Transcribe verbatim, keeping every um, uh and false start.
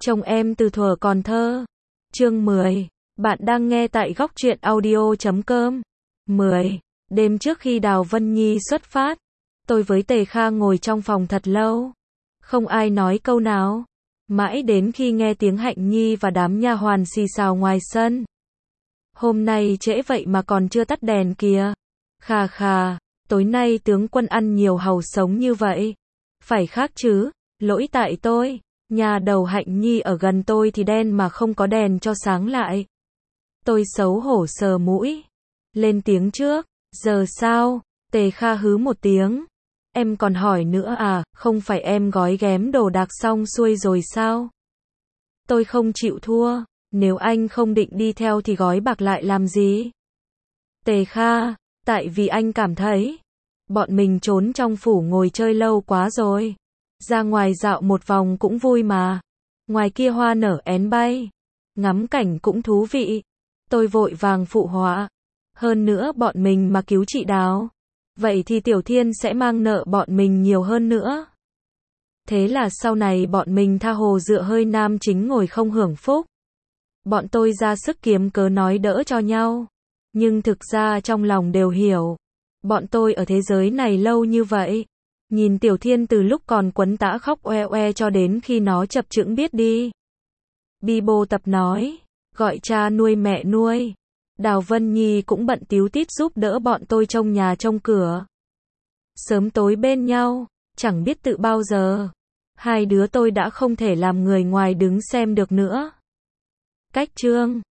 Chồng em từ thuở còn thơ. Chương mười. Bạn đang nghe tại góc truyện audio chấm com. mười. Đêm trước khi Đào Vân Nhi xuất phát, tôi với Tề Kha ngồi trong phòng thật lâu. Không ai nói câu nào. Mãi đến khi nghe tiếng Hạnh Nhi và đám nha hoàn xì xào ngoài sân. Hôm nay trễ vậy mà còn chưa tắt đèn kìa. Khà khà, tối nay tướng quân ăn nhiều hàu sống như vậy. Phải khác chứ, lỗi tại tôi. Nhà đầu Hạnh Nhi ở gần tôi thì đen mà không có đèn cho sáng lại. Tôi xấu hổ sờ mũi. Lên tiếng trước, giờ sao? Tề Kha hứ một tiếng. Em còn hỏi nữa à, không phải em gói ghém đồ đạc xong xuôi rồi sao? Tôi không chịu thua, nếu anh không định đi theo thì gói bạc lại làm gì? Tề Kha, tại vì anh cảm thấy, bọn mình trốn trong phủ ngồi chơi lâu quá rồi. Ra ngoài dạo một vòng cũng vui mà. Ngoài kia hoa nở én bay. Ngắm cảnh cũng thú vị. Tôi vội vàng phụ họa. Hơn nữa bọn mình mà cứu chị Đào. Vậy thì Tiểu Thiên sẽ mang nợ bọn mình nhiều hơn nữa. Thế là sau này bọn mình tha hồ dựa hơi nam chính ngồi không hưởng phúc. Bọn tôi ra sức kiếm cớ nói đỡ cho nhau. Nhưng thực ra trong lòng đều hiểu. Bọn tôi ở thế giới này lâu như vậy. Nhìn Tiểu Thiên từ lúc còn quấn tã khóc oe oe cho đến khi nó chập chững biết đi. Bibo tập nói, gọi cha nuôi mẹ nuôi. Đào Vân Nhi cũng bận tíu tít giúp đỡ bọn tôi trông nhà trông cửa. Sớm tối bên nhau, chẳng biết tự bao giờ. Hai đứa tôi đã không thể làm người ngoài đứng xem được nữa. Cách chương